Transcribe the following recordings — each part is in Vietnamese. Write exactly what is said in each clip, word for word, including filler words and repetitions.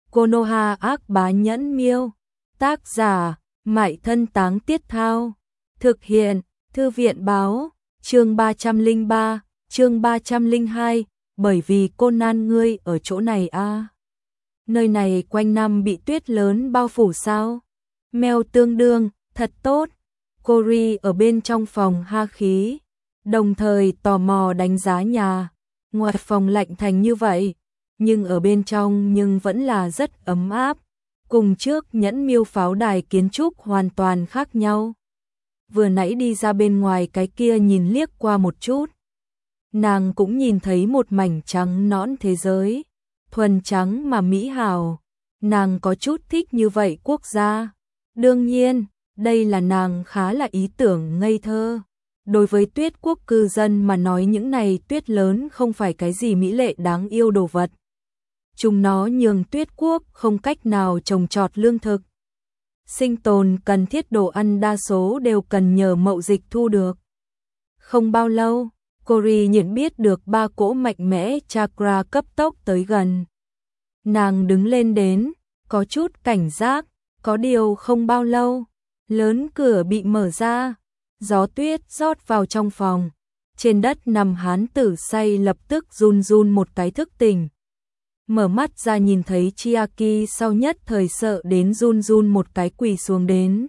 Konoha ác bá nhẫn miêu. Tác giả, Mại Thân Táng Tiết Thao. Thực hiện, Thư viện báo, chương ba trăm lẻ ba, chương ba trăm lẻ hai, bởi vì Conan ngươi ở chỗ này a. À. Nơi này quanh năm bị tuyết lớn bao phủ sao? Mèo tương đương, thật tốt. Cory ở bên trong phòng ha khí, đồng thời tò mò đánh giá nhà. Ngoài phòng lạnh thành như vậy, nhưng ở bên trong nhưng vẫn là rất ấm áp. Cùng trước nhẫn miêu pháo đài kiến trúc hoàn toàn khác nhau. Vừa nãy đi ra bên ngoài cái kia nhìn liếc qua một chút, nàng cũng nhìn thấy một mảnh trắng nõn thế giới, thuần trắng mà mỹ hào. Nàng có chút thích như vậy quốc gia. Đương nhiên, đây là nàng khá là ý tưởng ngây thơ. Đối với tuyết quốc cư dân mà nói những này tuyết lớn không phải cái gì mỹ lệ đáng yêu đồ vật. Chúng nó nhường tuyết quốc không cách nào trồng trọt lương thực. Sinh tồn cần thiết đồ ăn đa số đều cần nhờ mậu dịch thu được. Không bao lâu, Cory nhận biết được ba cỗ mạnh mẽ chakra cấp tốc tới gần. Nàng đứng lên đến, có chút cảnh giác, có điều không bao lâu, lớn cửa bị mở ra, gió tuyết rót vào trong phòng. Trên đất nằm hán tử say lập tức run run một cái thức tỉnh. Mở mắt ra nhìn thấy Chiaki sau nhất thời sợ đến run run một cái quỳ xuống đến.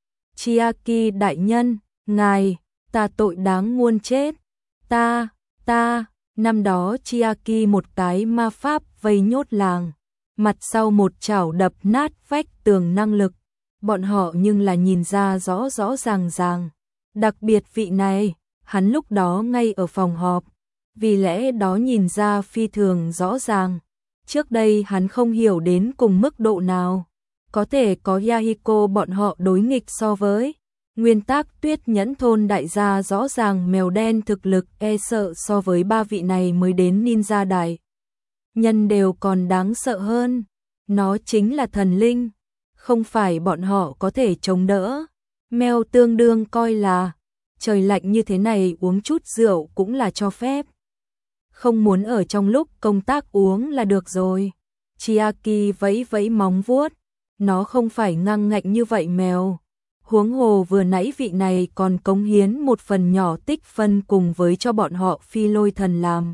Chiaki đại nhân, ngài, ta tội đáng muôn chết. Ta, ta, năm đó Chiaki một cái ma pháp vây nhốt làng, mặt sau một chảo đập nát vách tường năng lực. Bọn họ nhưng là nhìn ra rõ rõ ràng ràng. Đặc biệt vị này, hắn lúc đó ngay ở phòng họp, vì lẽ đó nhìn ra phi thường rõ ràng. Trước đây hắn không hiểu đến cùng mức độ nào, có thể có Yahiko bọn họ đối nghịch so với. Nguyên tắc tuyết nhẫn thôn đại gia rõ ràng mèo đen thực lực e sợ so với ba vị này mới đến ninja đại nhân đều còn đáng sợ hơn. Nó chính là thần linh, không phải bọn họ có thể chống đỡ. Mèo tương đương coi là trời lạnh như thế này uống chút rượu cũng là cho phép. Không muốn ở trong lúc công tác uống là được rồi. Chiaki vẫy vẫy móng vuốt, nó không phải ngang ngạnh như vậy mèo. Huống hồ vừa nãy vị này còn cống hiến một phần nhỏ tích phân cùng với cho bọn họ phi lôi thần làm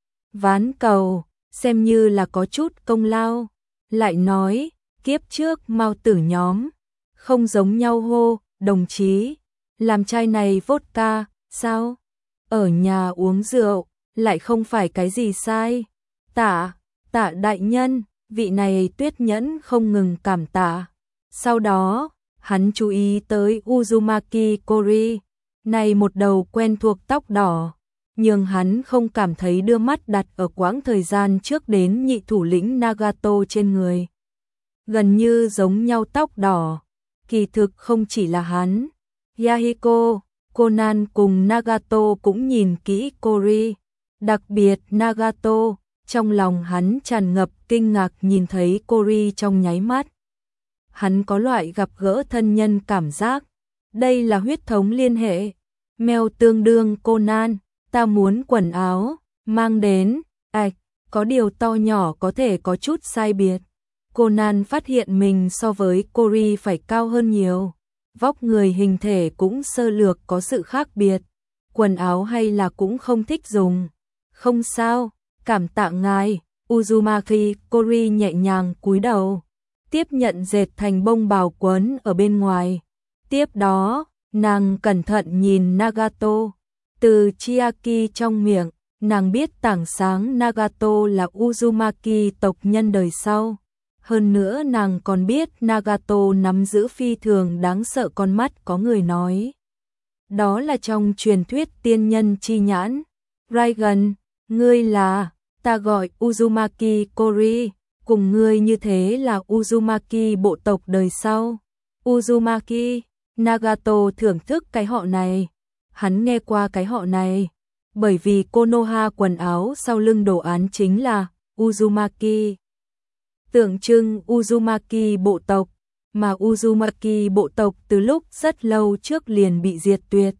ván cầu, xem như là có chút công lao. Lại nói, kiếp trước Mao tử nhóm, không giống nhau hô, đồng chí, làm chai này vodka, sao? Ở nhà uống rượu, lại không phải cái gì sai. Tạ, tạ đại nhân, vị này tuyết nhẫn không ngừng cảm tạ. Sau đó, hắn chú ý tới Uzumaki Cory, này một đầu quen thuộc tóc đỏ, nhưng hắn không cảm thấy đưa mắt đặt ở quãng thời gian trước đến nhị thủ lĩnh Nagato trên người. Gần như giống nhau tóc đỏ, kỳ thực không chỉ là hắn. Yahiko, Conan cùng Nagato cũng nhìn kỹ Cory, đặc biệt Nagato, trong lòng hắn tràn ngập kinh ngạc nhìn thấy Cory trong nháy mắt. Hắn có loại gặp gỡ thân nhân cảm giác, đây là huyết thống liên hệ. Mèo tương đương Conan, ta muốn quần áo, mang đến, ạch, có điều to nhỏ có thể có chút sai biệt. Conan phát hiện mình so với Cory phải cao hơn nhiều, vóc người hình thể cũng sơ lược có sự khác biệt, quần áo hay là cũng không thích dùng. Không sao, cảm tạ ngài. Uzumaki Cory nhẹ nhàng cúi đầu, tiếp nhận dệt thành bông bào quấn ở bên ngoài. Tiếp đó, nàng cẩn thận nhìn Nagato. Từ Chiaki trong miệng, nàng biết tảng sáng Nagato là Uzumaki tộc nhân đời sau. Hơn nữa nàng còn biết Nagato nắm giữ phi thường đáng sợ con mắt có người nói. Đó là trong truyền thuyết tiên nhân chi nhãn. Raigan, ngươi là, ta gọi Uzumaki Cory, cùng ngươi như thế là Uzumaki bộ tộc đời sau. Uzumaki, Nagato thưởng thức cái họ này. Hắn nghe qua cái họ này, bởi vì Konoha quần áo sau lưng đồ án chính là Uzumaki. Tượng trưng Uzumaki bộ tộc, mà Uzumaki bộ tộc từ lúc rất lâu trước liền bị diệt tuyệt.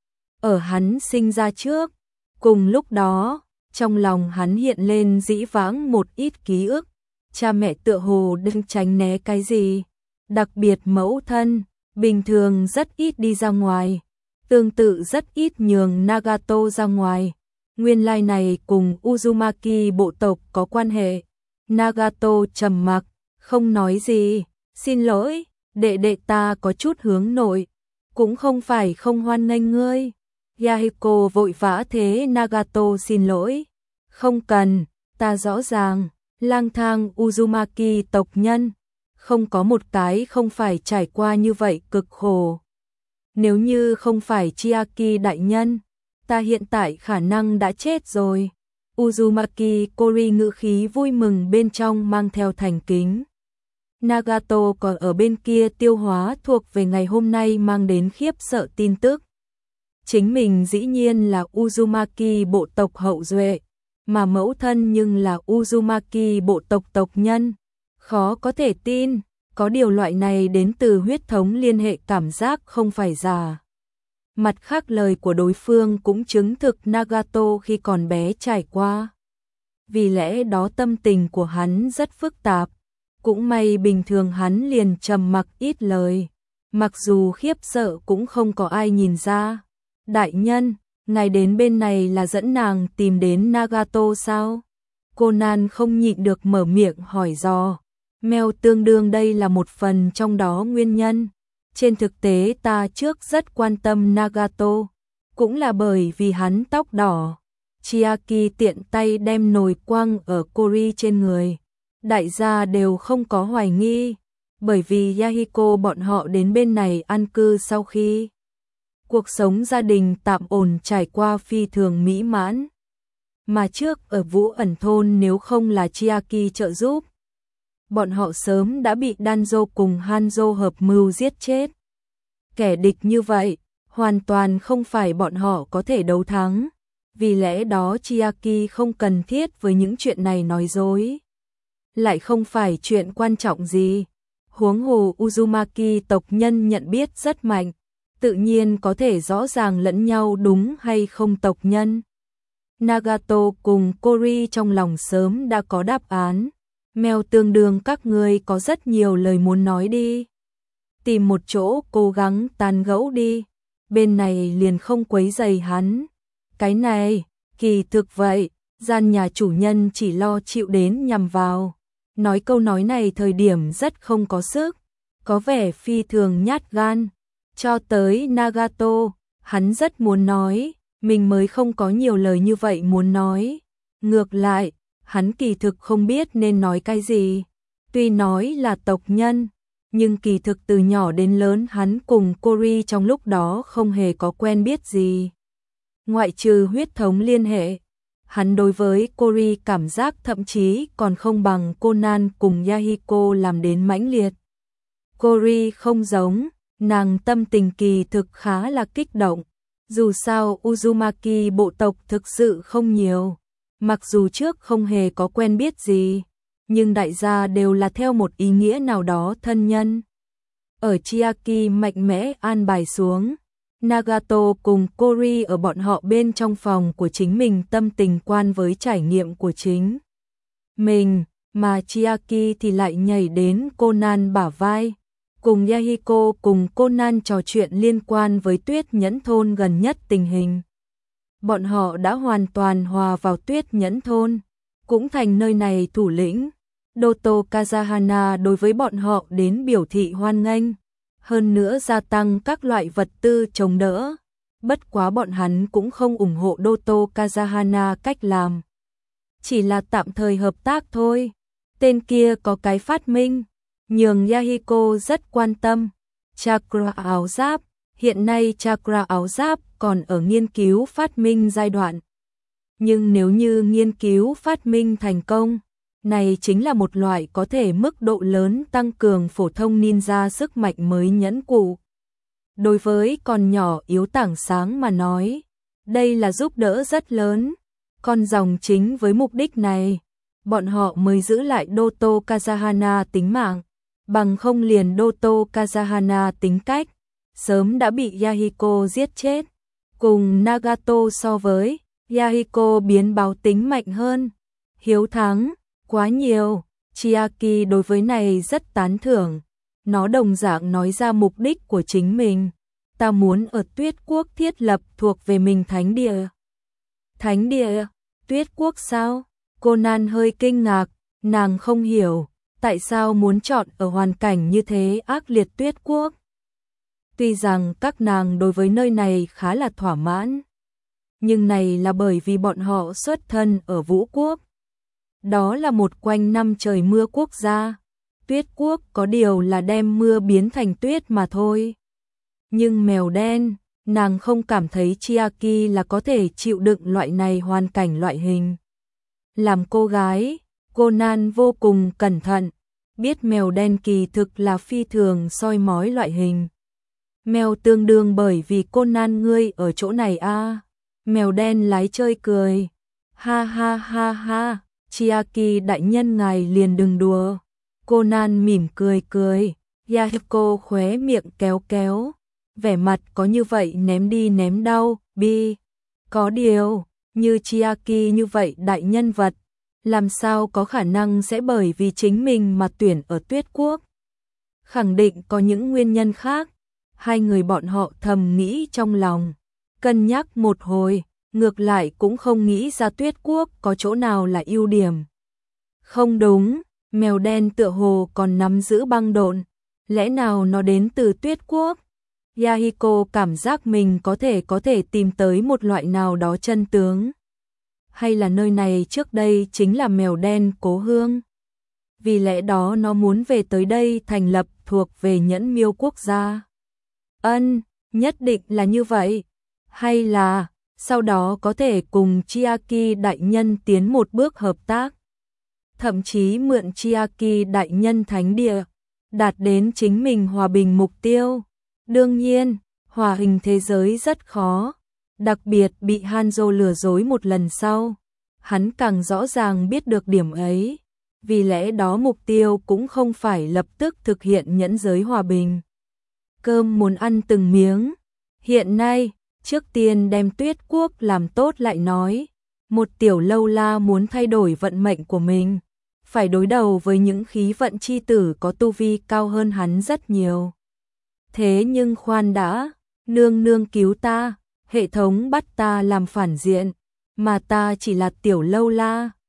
Ở hắn sinh ra trước, cùng lúc đó, trong lòng hắn hiện lên dĩ vãng một ít ký ức, cha mẹ tựa hồ đang tránh né cái gì. Đặc biệt mẫu thân, bình thường rất ít đi ra ngoài, tương tự rất ít nhường Nagato ra ngoài. Nguyên lai này cùng Uzumaki bộ tộc có quan hệ. Nagato trầm mặc, không nói gì. Xin lỗi, đệ đệ ta có chút hướng nội, cũng không phải không hoan nghênh ngươi. Yahiko vội vã thế Nagato xin lỗi. Không cần, ta rõ ràng, lang thang Uzumaki tộc nhân, không có một cái không phải trải qua như vậy cực khổ. Nếu như không phải Chiaki đại nhân, ta hiện tại khả năng đã chết rồi. Uzumaki Kori ngữ khí vui mừng bên trong mang theo thành kính. Nagato còn ở bên kia tiêu hóa thuộc về ngày hôm nay mang đến khiếp sợ tin tức. Chính mình dĩ nhiên là Uzumaki bộ tộc hậu duệ, mà mẫu thân nhưng là Uzumaki bộ tộc tộc nhân. Khó có thể tin, có điều loại này đến từ huyết thống liên hệ cảm giác không phải giả. Mặt khác lời của đối phương cũng chứng thực Nagato khi còn bé trải qua. Vì lẽ đó tâm tình của hắn rất phức tạp. Cũng may bình thường hắn liền trầm mặc ít lời. Mặc dù khiếp sợ cũng không có ai nhìn ra. Đại nhân, ngài đến bên này là dẫn nàng tìm đến Nagato sao? Conan không nhịn được mở miệng hỏi dò. Mèo tương đương đây là một phần trong đó nguyên nhân. Trên thực tế ta trước rất quan tâm Nagato, cũng là bởi vì hắn tóc đỏ. Chiaki tiện tay đem nồi quăng ở Kori trên người. Đại gia đều không có hoài nghi, bởi vì Yahiko bọn họ đến bên này an cư sau khi cuộc sống gia đình tạm ổn trải qua phi thường mỹ mãn. Mà trước ở Vũ ẩn thôn nếu không là Chiaki trợ giúp, bọn họ sớm đã bị Danzo cùng Hanzo hợp mưu giết chết. Kẻ địch như vậy, hoàn toàn không phải bọn họ có thể đấu thắng. Vì lẽ đó Chiaki không cần thiết với những chuyện này nói dối. Lại không phải chuyện quan trọng gì. Huống hồ Uzumaki tộc nhân nhận biết rất mạnh, tự nhiên có thể rõ ràng lẫn nhau đúng hay không tộc nhân. Nagato cùng Kori trong lòng sớm đã có đáp án. Mèo tương đương các ngươi có rất nhiều lời muốn nói đi. Tìm một chỗ cố gắng tán gẫu đi. Bên này liền không quấy rầy hắn. Cái này, kỳ thực vậy, gian nhà chủ nhân chỉ lo chịu đến nhằm vào. Nói câu nói này thời điểm rất không có sức, có vẻ phi thường nhát gan. Cho tới Nagato, hắn rất muốn nói, mình mới không có nhiều lời như vậy muốn nói. Ngược lại, hắn kỳ thực không biết nên nói cái gì. Tuy nói là tộc nhân, nhưng kỳ thực từ nhỏ đến lớn hắn cùng Kori trong lúc đó không hề có quen biết gì. Ngoại trừ huyết thống liên hệ, hắn đối với Kori cảm giác thậm chí còn không bằng Conan cùng Yahiko làm đến mãnh liệt. Kori không giống, nàng tâm tình kỳ thực khá là kích động. Dù sao Uzumaki bộ tộc thực sự không nhiều. Mặc dù trước không hề có quen biết gì, nhưng đại gia đều là theo một ý nghĩa nào đó thân nhân. Ở Chiaki mạnh mẽ an bài xuống, Nagato cùng Kori ở bọn họ bên trong phòng của chính mình tâm tình quan với trải nghiệm của chính mình, mà Chiaki thì lại nhảy đến Conan bả vai, cùng Yahiko cùng Conan trò chuyện liên quan với Tuyết Nhẫn thôn gần nhất tình hình. Bọn họ đã hoàn toàn hòa vào Tuyết Nhẫn thôn, cũng thành nơi này thủ lĩnh. Doto Kazahana đối với bọn họ đến biểu thị hoan nghênh, hơn nữa gia tăng các loại vật tư chống đỡ. Bất quá bọn hắn cũng không ủng hộ Doto Kazahana cách làm, chỉ là tạm thời hợp tác thôi. Tên kia có cái phát minh, nhường Yahiko rất quan tâm. Chakra áo giáp, hiện nay chakra áo giáp còn ở nghiên cứu phát minh giai đoạn. Nhưng nếu như nghiên cứu phát minh thành công, này chính là một loại có thể mức độ lớn tăng cường phổ thông ninja sức mạnh mới nhẫn cụ. Đối với con nhỏ yếu tảng sáng mà nói, đây là giúp đỡ rất lớn. Con dòng chính với mục đích này, bọn họ mới giữ lại Doto Kazahana tính mạng, bằng không liền Doto Kazahana tính cách, sớm đã bị Yahiko giết chết. Cùng Nagato so với, Yahiko biến báo tính mạnh hơn, hiếu thắng quá nhiều. Chiaki đối với này rất tán thưởng. Nó đồng dạng nói ra mục đích của chính mình. Ta muốn ở Tuyết Quốc thiết lập thuộc về mình thánh địa. Thánh địa? Tuyết Quốc sao? Conan hơi kinh ngạc, nàng không hiểu, tại sao muốn chọn ở hoàn cảnh như thế ác liệt Tuyết Quốc. Tuy rằng các nàng đối với nơi này khá là thỏa mãn, nhưng này là bởi vì bọn họ xuất thân ở Vũ Quốc. Đó là một quanh năm trời mưa quốc gia. Tuyết Quốc có điều là đem mưa biến thành tuyết mà thôi. Nhưng mèo đen, nàng không cảm thấy Chiaki là có thể chịu đựng loại này hoàn cảnh loại hình. Làm cô gái, Conan vô cùng cẩn thận, biết mèo đen kỳ thực là phi thường soi mói loại hình. Mèo tương đương bởi vì Conan ngươi ở chỗ này a. À. Mèo đen lái chơi cười. Ha ha ha ha, Chiaki đại nhân ngài liền đừng đùa. Conan mỉm cười cười, Yahiko khóe miệng kéo kéo, vẻ mặt có như vậy ném đi ném đau, bi. Có điều, như Chiaki như vậy đại nhân vật, làm sao có khả năng sẽ bởi vì chính mình mà tuyển ở Tuyết Quốc. Khẳng định có những nguyên nhân khác. Hai người bọn họ thầm nghĩ trong lòng, cân nhắc một hồi, ngược lại cũng không nghĩ ra Tuyết Quốc có chỗ nào là ưu điểm. Không đúng, mèo đen tựa hồ còn nắm giữ băng độn, lẽ nào nó đến từ Tuyết Quốc? Yahiko cảm giác mình có thể có thể tìm tới một loại nào đó chân tướng. Hay là nơi này trước đây chính là mèo đen cố hương? Vì lẽ đó nó muốn về tới đây thành lập thuộc về Nhẫn Miêu quốc gia. Ân, nhất định là như vậy. Hay là, sau đó có thể cùng Chiaki đại nhân tiến một bước hợp tác. Thậm chí mượn Chiaki đại nhân thánh địa, đạt đến chính mình hòa bình mục tiêu. Đương nhiên, hòa hình thế giới rất khó. Đặc biệt bị Hanzo lừa dối một lần sau. Hắn càng rõ ràng biết được điểm ấy. Vì lẽ đó mục tiêu cũng không phải lập tức thực hiện nhẫn giới hòa bình. Cơm muốn ăn từng miếng. Hiện nay, trước tiên đem Tuyết Quốc làm tốt lại nói. Một tiểu lâu la muốn thay đổi vận mệnh của mình, phải đối đầu với những khí vận chi tử có tu vi cao hơn hắn rất nhiều. Thế nhưng khoan đã, nương nương cứu ta, hệ thống bắt ta làm phản diện, mà ta chỉ là tiểu lâu la.